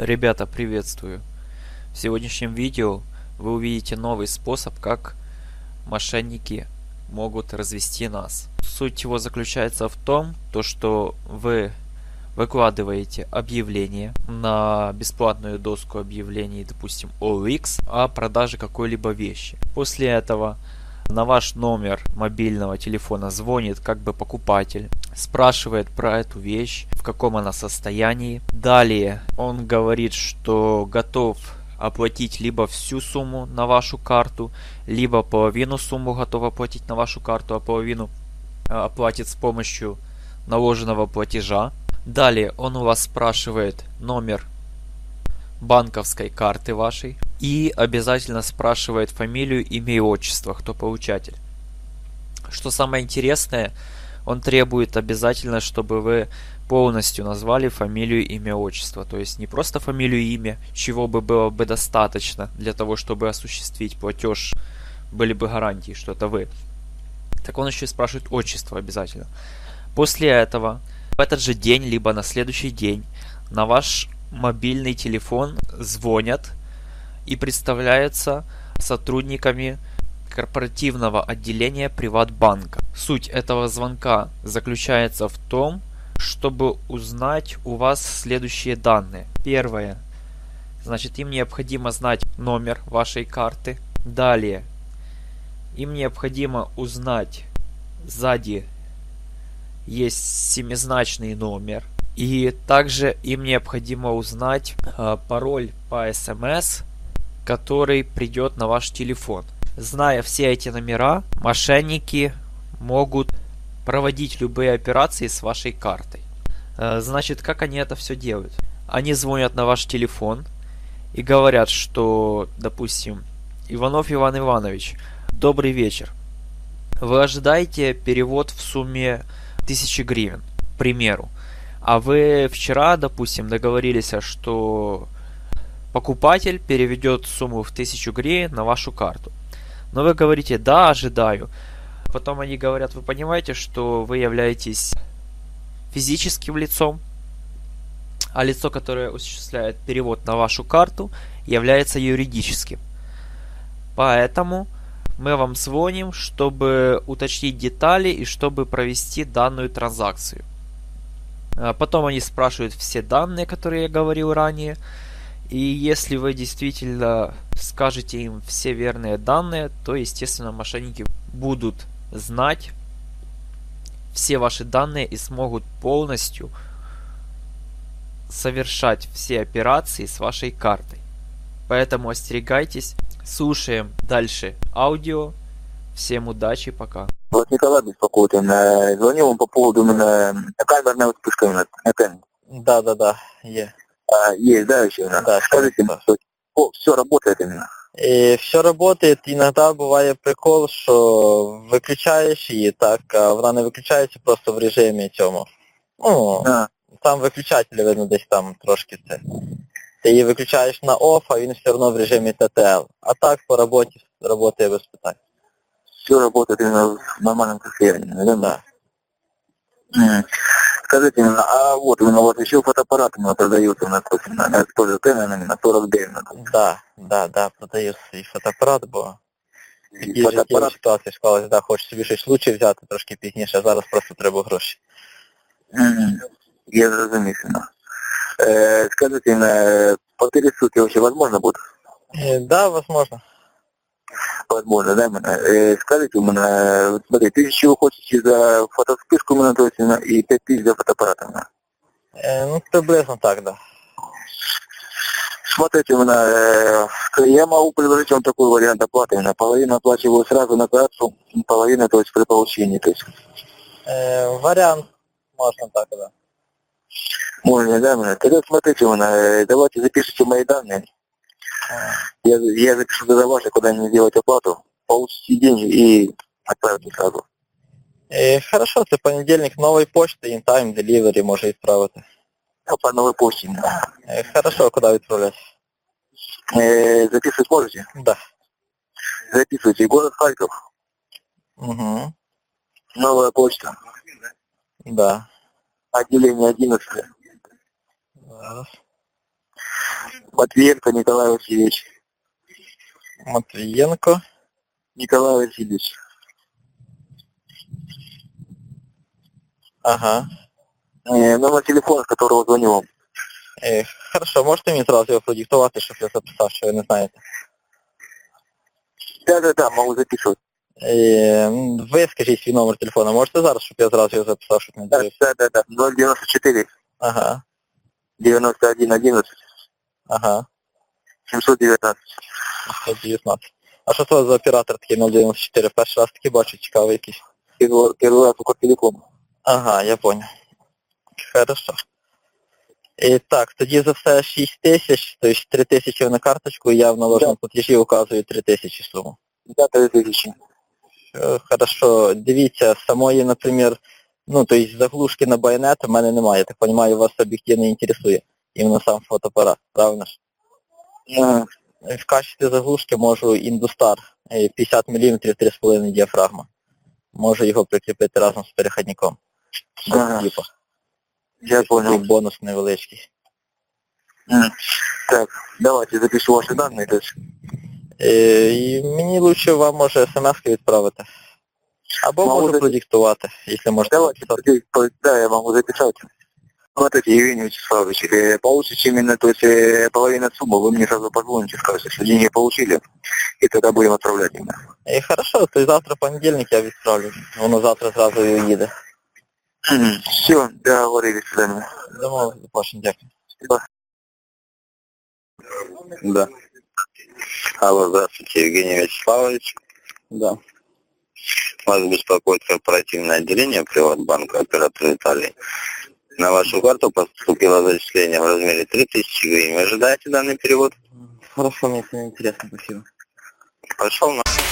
Ребята, приветствую! В сегодняшнем видео вы увидите новый способ, как мошенники могут развести нас. Суть его заключается в том, что вы выкладываете объявление на бесплатную доску объявлений, допустим, OLX, о продаже какой-либо вещи. После этого на ваш номер мобильного телефона звонит покупатель, спрашивает про эту вещь, в каком она состоянии. Далее он говорит, что готов оплатить либо всю сумму на вашу карту, либо половину сумму готов оплатить на вашу карту, а половину оплатит с помощью наложенного платежа. Далее он у вас спрашивает номер банковской карты вашей и обязательно спрашивает фамилию, имя и отчество, кто получатель. Что самое интересное, он требует обязательно, чтобы вы полностью назвали фамилию, имя, отчество. То есть не просто фамилию и имя, чего бы было бы достаточно для того, чтобы осуществить платеж, были бы гарантии, что это вы. Так он еще и спрашивает отчество обязательно. После этого в этот же день, либо на следующий день на ваш мобильный телефон звонят и представляются сотрудниками корпоративного отделения Приватбанка. Суть этого звонка заключается в том, чтобы узнать у вас следующие данные. Первое. Значит, им необходимо знать номер вашей карты. Далее. Им необходимо узнать, сзади есть семизначный номер. И также им необходимо узнать пароль по СМС, который придет на ваш телефон. Зная все эти номера, мошенники могут проводить любые операции с вашей картой. Значит, как они это все делают? Они звонят на ваш телефон и говорят, что, допустим, Иванов Иван Иванович, добрый вечер. Вы ожидаете перевод в сумме 1000 гривен, к примеру. А вы вчера, допустим, договорились, что покупатель переведет сумму в 1000 гривен на вашу карту. Но вы говорите, да, ожидаю. Потом они говорят, вы понимаете, что вы являетесь физическим лицом, а лицо, которое осуществляет перевод на вашу карту, является юридическим. Поэтому мы вам звоним, чтобы уточнить детали и чтобы провести данную транзакцию. Потом они спрашивают все данные, которые я говорил ранее. И если вы действительно скажете им все верные данные, то, естественно, мошенники будут знать все ваши данные и смогут полностью совершать все операции с вашей картой. Поэтому остерегайтесь. Слушаем дальше аудио. Всем удачи, пока. Вот Николай беспокоит, звонил вам по поводу камерной вспышки на камере. Да, есть. Есть, да, еще? Да, скажите, все работает именно? И все работает. Иногда бывает прикол, что выключаешь її так, а вона не виключається просто в режимі цьому. Там виключатель, видно, десь там трошки це. Ти її виключаєш на off, а він все одно в режимі TTL. А так по роботі работає без питань. Все работает именно в нормальном состоянии, да? Да. Скажите, а вот у вас еще фотоаппарат продается у нас тоже Canon на 49. Да, продаю свій фотоапарат, бо такі Фотоапарат? ситуації склалися, да, хочу собі щось лучше взяти трошки пізніше, а зараз просто треба гроші. Я зрозумів. Скажите, по 3 сутки вообще возможно будет? Да, возможно. Возможно, да? Скажите, смотри, 1000 вы хотите за фотовспышку, то есть, и 5000 за фотоаппарат. Приблизно так, да. Смотрите, я могу предложить вам такой вариант оплаты. Половину оплачиваю сразу на кассу, половину, то есть при получении. То есть. Вариант можно так, да. Можно, да? Тогда смотрите, давайте запишите мои данные. Я запишу за ваши, куда мне делать оплату, получите деньги и отправите сразу. Хорошо, це понедельник, нової почти, in-time, delivery може відправити. По новой почте. Хорошо, куди відправляти? Записывать можете? Да. Записывайте. Город Харьков. Угу. Новая почта. Да. Отделение 11. Зараз. Матвиенко Николай Васильевич. Матвієнко. Николай Васильевич. Ага. Номер телефона, с которого звоню вам. Хорошо, можете мені зразу його продиктувати, щоб я записав, що ви не знаєте? Да, могу записывать. Ви скажіть свій номер телефону, можете зараз, щоб я зразу його записав, щоб не дивився? Да. 094 Ага, 91 11 ага, 719. 119. А що це за оператор такий 094? Перший раз такий бачу, цікавий якийсь. Первый раз по телекому. Ага, я понял. Хорошо. І так, тоді за все 6 тисяч, тобто 3 тисячі на карточку, і я в наложеному платежі указую 3 тисячі суму. Да, 3000. Хорошо, дивіться, самої, наприклад, ну, то есть заглушки на байонет у мене немає, я так розумію, вас об'єктив не інтересує, іменно сам фотоапарат, правильно ж? В качестві заглушки можу Industar 50 мм 3,5 діафрагма. Можу його прикріпити разом з переходником. Типа. Я понял. І бонус невеличкий. Так, давайте запишу ваши данные. То есть. І мені лучше вам може смс-ки відправити. Або можу продиктувати, якщо можете. Давайте, да, я могу записать. Смотрите, Евгений Вячеславович, получите именно, то есть половина суммы, вы мне сразу позвоните, скажете, что деньги получили, и тогда будем отправлять именно. І хорошо, то завтра понедільник я відправлю. Воно завтра зразу і їде. Все, договорились с вами. Домовились, запрошую, дякую. Да. Алло, здравствуйте, Евгений Вячеславович. Да. Вас беспокоит корпоративное отделение Приватбанка, оператор Италии. На вашу карту поступило зачисление в размере 3000 гривен. Вы ожидаете данный перевод? Хорошо, мне это интересно, спасибо. Пошел на...